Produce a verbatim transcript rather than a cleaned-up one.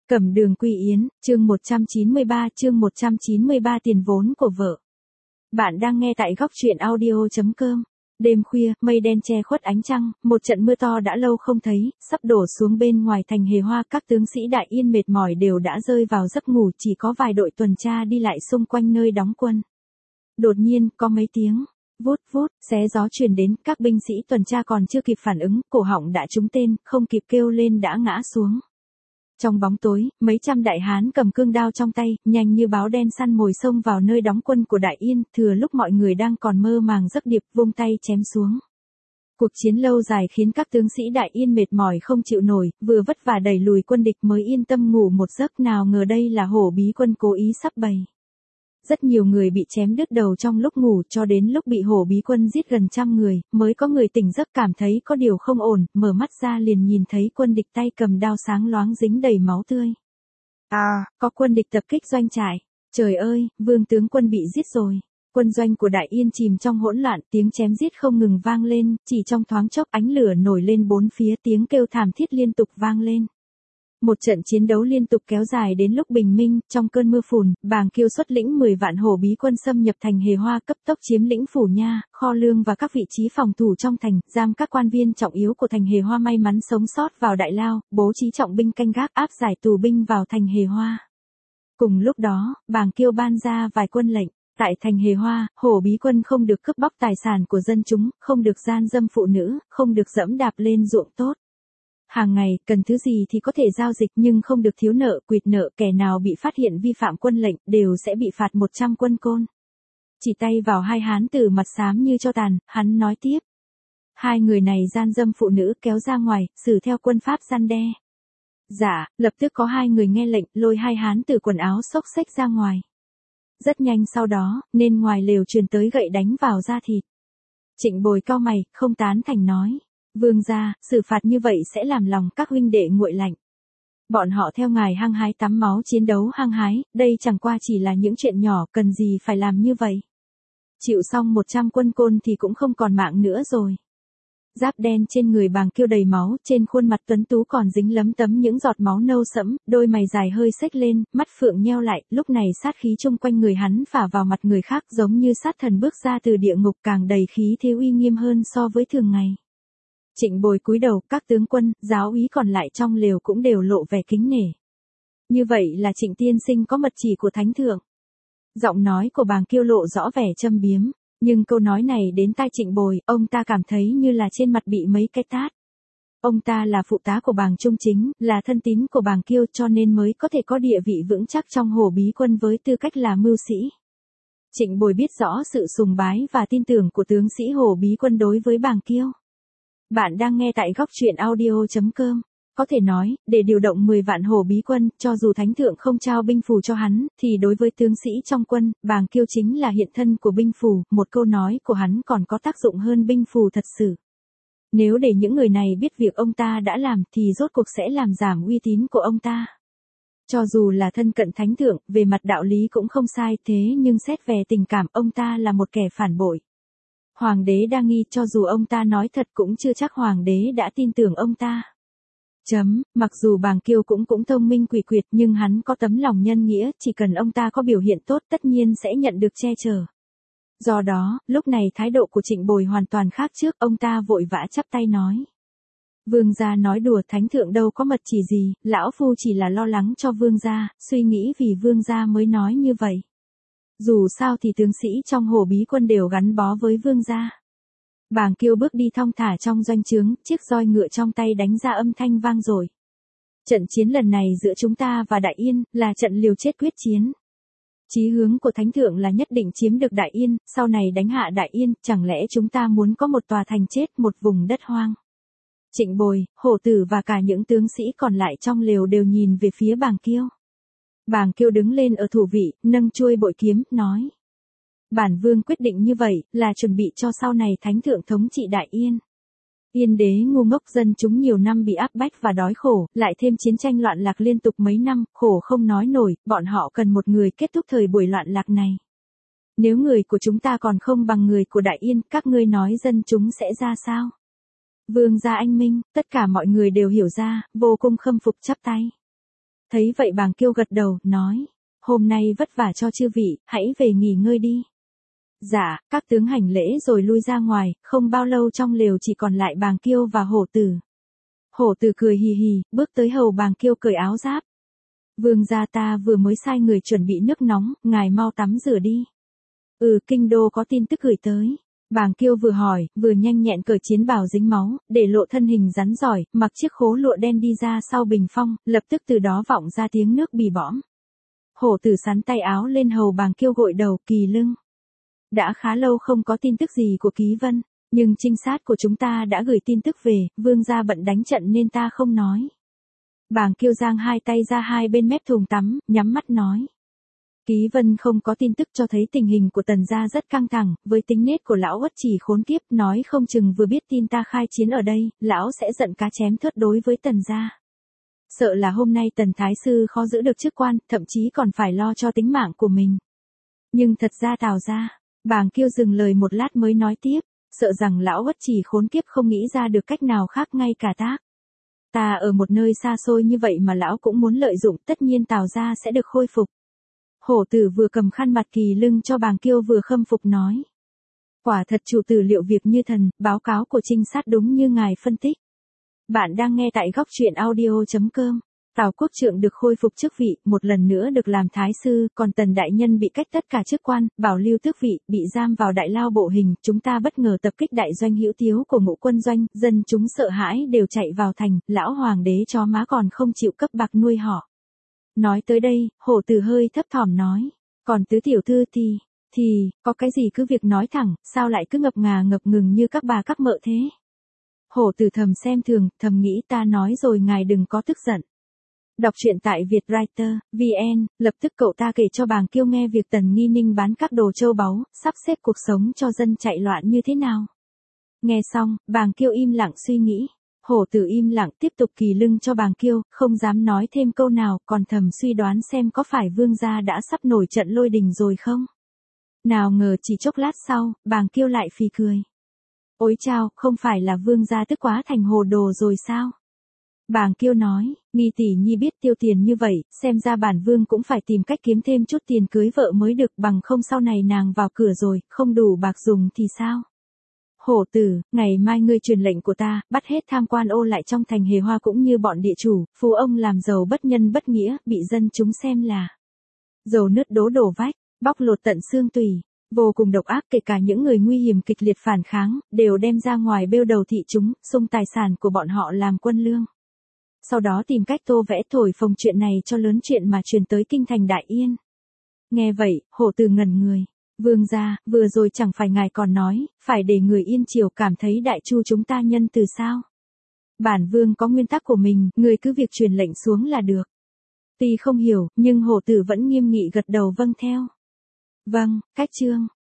Cẩm Đường Quy Yến, chương một trăm chín mươi ba, chương một trăm chín mươi ba tiền vốn của vợ. Bạn đang nghe tại góc truyện audio chấm com. Đêm khuya, mây đen che khuất ánh trăng, một trận mưa to đã lâu không thấy, sắp đổ xuống bên ngoài thành Hề Hoa, các tướng sĩ Đại Yên mệt mỏi đều đã rơi vào giấc ngủ, chỉ có vài đội tuần tra đi lại xung quanh nơi đóng quân. Đột nhiên, có mấy tiếng vút vút, xé gió truyền đến, các binh sĩ tuần tra còn chưa kịp phản ứng, cổ họng đã trúng tên, không kịp kêu lên đã ngã xuống. Trong bóng tối, mấy trăm đại hán cầm cương đao trong tay, nhanh như báo đen săn mồi xông vào nơi đóng quân của Đại Yên, thừa lúc mọi người đang còn mơ màng giấc điệp, vung tay chém xuống. Cuộc chiến lâu dài khiến các tướng sĩ Đại Yên mệt mỏi không chịu nổi, vừa vất vả đẩy lùi quân địch mới yên tâm ngủ một giấc, nào ngờ đây là Hổ Bí quân cố ý sắp bày. Rất nhiều người bị chém đứt đầu trong lúc ngủ, cho đến lúc bị Hổ Bí quân giết gần trăm người, mới có người tỉnh giấc cảm thấy có điều không ổn, mở mắt ra liền nhìn thấy quân địch tay cầm đao sáng loáng dính đầy máu tươi. À, có quân địch tập kích doanh trại. Trời ơi, Vương tướng quân bị giết rồi. Quân doanh của Đại Yên chìm trong hỗn loạn, tiếng chém giết không ngừng vang lên, chỉ trong thoáng chốc ánh lửa nổi lên bốn phía, tiếng kêu thảm thiết liên tục vang lên. Một trận chiến đấu liên tục kéo dài đến lúc bình minh, trong cơn mưa phùn, Bàng Kiêu xuất lĩnh mười vạn Hổ Bí quân xâm nhập thành Hề Hoa, cấp tốc chiếm lĩnh phủ nha, kho lương và các vị trí phòng thủ trong thành, giam các quan viên trọng yếu của thành Hề Hoa may mắn sống sót vào Đại Lao, bố trí trọng binh canh gác, áp giải tù binh vào thành Hề Hoa. Cùng lúc đó, Bàng Kiêu ban ra vài quân lệnh. Tại thành Hề Hoa, Hổ Bí quân không được cướp bóc tài sản của dân chúng, không được gian dâm phụ nữ, không được dẫm đạp lên ruộng tốt. Hàng ngày, cần thứ gì thì có thể giao dịch nhưng không được thiếu nợ, quỵt nợ, kẻ nào bị phát hiện vi phạm quân lệnh, đều sẽ bị phạt một trăm quân côn. Chỉ tay vào hai hán tử mặt xám như tro tàn, hắn nói tiếp. Hai người này gian dâm phụ nữ kéo ra ngoài, xử theo quân pháp gian đe. Dạ, lập tức có hai người nghe lệnh, lôi hai hán tử quần áo xốc xếch ra ngoài. Rất nhanh sau đó, nên ngoài lều truyền tới gậy đánh vào da thịt. Trịnh Bồi cau mày, không tán thành nói. Vương gia, xử phạt như vậy sẽ làm lòng các huynh đệ nguội lạnh. Bọn họ theo ngài hăng hái tắm máu chiến đấu hăng hái, đây chẳng qua chỉ là những chuyện nhỏ, cần gì phải làm như vậy. Chịu xong một trăm quân côn thì cũng không còn mạng nữa rồi. Giáp đen trên người Bàng Kiêu đầy máu, trên khuôn mặt tuấn tú còn dính lấm tấm những giọt máu nâu sẫm, đôi mày dài hơi xếch lên, mắt phượng nheo lại, lúc này sát khí chung quanh người hắn phả vào mặt người khác giống như sát thần bước ra từ địa ngục, càng đầy khí thế uy nghiêm hơn so với thường ngày. Trịnh Bồi cúi đầu, các tướng quân, giáo úy còn lại trong lều cũng đều lộ vẻ kính nể. Như vậy là Trịnh tiên sinh có mật chỉ của thánh thượng. Giọng nói của Bàng Kiêu lộ rõ vẻ châm biếm, nhưng câu nói này đến tai Trịnh Bồi, ông ta cảm thấy như là trên mặt bị mấy cái tát. Ông ta là phụ tá của Bàng Trung Chính, là thân tín của Bàng Kiêu cho nên mới có thể có địa vị vững chắc trong Hổ Bí quân với tư cách là mưu sĩ. Trịnh Bồi biết rõ sự sùng bái và tin tưởng của tướng sĩ Hổ Bí quân đối với Bàng Kiêu. Bạn đang nghe tại góc truyện audio chấm com. Có thể nói, để điều động mười vạn Hổ Bí quân, cho dù thánh thượng không trao binh phù cho hắn, thì đối với tướng sĩ trong quân, Bàng Kiêu chính là hiện thân của binh phù, một câu nói của hắn còn có tác dụng hơn binh phù thật sự. Nếu để những người này biết việc ông ta đã làm thì rốt cuộc sẽ làm giảm uy tín của ông ta. Cho dù là thân cận thánh thượng, về mặt đạo lý cũng không sai, thế nhưng xét về tình cảm ông ta là một kẻ phản bội. Hoàng đế đa nghi, cho dù ông ta nói thật cũng chưa chắc hoàng đế đã tin tưởng ông ta. Chấm, mặc dù Bàng Kiêu cũng cũng thông minh quỷ quyệt nhưng hắn có tấm lòng nhân nghĩa, chỉ cần ông ta có biểu hiện tốt tất nhiên sẽ nhận được che chở. Do đó, lúc này thái độ của Trịnh Bồi hoàn toàn khác trước, ông ta vội vã chắp tay nói. Vương gia nói đùa, thánh thượng đâu có mật chỉ gì, lão phu chỉ là lo lắng cho vương gia, suy nghĩ vì vương gia mới nói như vậy. Dù sao thì tướng sĩ trong Hổ Bí quân đều gắn bó với vương gia. Bàng Kiêu bước đi thong thả trong doanh trướng, chiếc roi ngựa trong tay đánh ra âm thanh vang dội. Trận chiến lần này giữa chúng ta và Đại Yên, là trận liều chết quyết chiến. Chí hướng của thánh thượng là nhất định chiếm được Đại Yên, sau này đánh hạ Đại Yên, chẳng lẽ chúng ta muốn có một tòa thành chết, một vùng đất hoang. Trịnh Bồi, Hổ Tử và cả những tướng sĩ còn lại trong lều đều nhìn về phía Bàng Kiêu. Bàng Kiêu đứng lên ở thủ vị, nâng chuôi bội kiếm, nói. Bản vương quyết định như vậy, là chuẩn bị cho sau này thánh thượng thống trị Đại Yên. Yên đế ngu ngốc, dân chúng nhiều năm bị áp bách và đói khổ, lại thêm chiến tranh loạn lạc liên tục mấy năm, khổ không nói nổi, bọn họ cần một người kết thúc thời buổi loạn lạc này. Nếu người của chúng ta còn không bằng người của Đại Yên, các ngươi nói dân chúng sẽ ra sao? Vương gia anh minh, tất cả mọi người đều hiểu ra, vô cùng khâm phục chắp tay. Thấy vậy Bàng Kiêu gật đầu, nói, hôm nay vất vả cho chư vị, hãy về nghỉ ngơi đi. Dạ, các tướng hành lễ rồi lui ra ngoài, không bao lâu trong lều chỉ còn lại Bàng Kiêu và Hổ Tử. Hổ Tử cười hì hì, bước tới hầu Bàng Kiêu cởi áo giáp. Vương gia ta vừa mới sai người chuẩn bị nước nóng, ngài mau tắm rửa đi. Ừ, kinh đô có tin tức gửi tới. Bàng Kiêu vừa hỏi, vừa nhanh nhẹn cởi chiến bào dính máu, để lộ thân hình rắn giỏi, mặc chiếc khố lụa đen đi ra sau bình phong, lập tức từ đó vọng ra tiếng nước bì bõm. Hổ Tử sắn tay áo lên hầu Bàng Kiêu gội đầu, Kỳ Lưng. Đã khá lâu không có tin tức gì của Ký Vân, nhưng trinh sát của chúng ta đã gửi tin tức về, vương gia bận đánh trận nên ta không nói. Bàng Kiêu giang hai tay ra hai bên mép thùng tắm, nhắm mắt nói. Ký Vân không có tin tức cho thấy tình hình của Tần gia rất căng thẳng, với tính nết của lão Uất Chỉ khốn kiếp, nói không chừng vừa biết tin ta khai chiến ở đây, lão sẽ giận cá chém thớt đối với Tần gia. Sợ là hôm nay Tần Thái Sư khó giữ được chức quan, thậm chí còn phải lo cho tính mạng của mình. Nhưng thật ra Tào gia, Bàng Kiêu dừng lời một lát mới nói tiếp, sợ rằng lão Uất Chỉ khốn kiếp không nghĩ ra được cách nào khác ngay cả tác. Ta ở một nơi xa xôi như vậy mà lão cũng muốn lợi dụng, tất nhiên Tào gia sẽ được khôi phục. Hổ Tử vừa cầm khăn mặt Kỳ Lưng cho Bàng Kiêu vừa khâm phục nói. Quả thật chủ tử liệu việc như thần, báo cáo của trinh sát đúng như ngài phân tích. Bạn đang nghe tại góc truyện audio chấm com. Tào Quốc Trượng được khôi phục chức vị, một lần nữa được làm thái sư, còn Tần đại nhân bị cách tất cả chức quan, bảo lưu tước vị, bị giam vào đại lao bộ hình, chúng ta bất ngờ tập kích đại doanh Hữu Tiếu của Ngũ Quân doanh, dân chúng sợ hãi đều chạy vào thành, lão hoàng đế chó má còn không chịu cấp bạc nuôi họ. Nói tới đây, Hổ Tử hơi thấp thỏm nói, còn tứ tiểu thư thì, thì, có cái gì cứ việc nói thẳng, sao lại cứ ngập ngà ngập ngừng như các bà các mợ thế? Hổ Tử thầm xem thường, thầm nghĩ ta nói rồi ngài đừng có tức giận. Đọc truyện tại Vietwriter, vê en, lập tức cậu ta kể cho Bàng Kiêu nghe việc Tần Nghi Ninh bán các đồ châu báu, sắp xếp cuộc sống cho dân chạy loạn như thế nào. Nghe xong, Bàng Kiêu im lặng suy nghĩ. Hổ Tử im lặng tiếp tục Kỳ Lưng cho Bàng Kiêu, không dám nói thêm câu nào, còn thầm suy đoán xem có phải vương gia đã sắp nổi trận lôi đình rồi không. Nào ngờ chỉ chốc lát sau, Bàng Kiêu lại phì cười. Ôi chao, không phải là vương gia tức quá thành hồ đồ rồi sao? Bàng Kiêu nói, Nghi tỷ nhi biết tiêu tiền như vậy, xem ra bản vương cũng phải tìm cách kiếm thêm chút tiền cưới vợ mới được, bằng không sau này nàng vào cửa rồi, không đủ bạc dùng thì sao? Hổ Tử, ngày mai ngươi truyền lệnh của ta, bắt hết tham quan ô lại trong thành Hề Hoa cũng như bọn địa chủ, phú ông làm giàu bất nhân bất nghĩa, bị dân chúng xem là dầu nứt đố đổ vách, bóc lột tận xương tủy, vô cùng độc ác, kể cả những người nguy hiểm kịch liệt phản kháng, đều đem ra ngoài bêu đầu thị chúng, xung tài sản của bọn họ làm quân lương. Sau đó tìm cách tô vẽ thổi phồng chuyện này cho lớn chuyện mà truyền tới kinh thành Đại Yên. Nghe vậy, Hổ Tử ngẩn người. Vương gia, vừa rồi chẳng phải ngài còn nói, phải để người Yên Triều cảm thấy Đại Chu chúng ta nhân từ sao? Bản vương có nguyên tắc của mình, người cứ việc truyền lệnh xuống là được. Tuy không hiểu, nhưng Hổ Tử vẫn nghiêm nghị gật đầu vâng theo. Vâng, cách chương.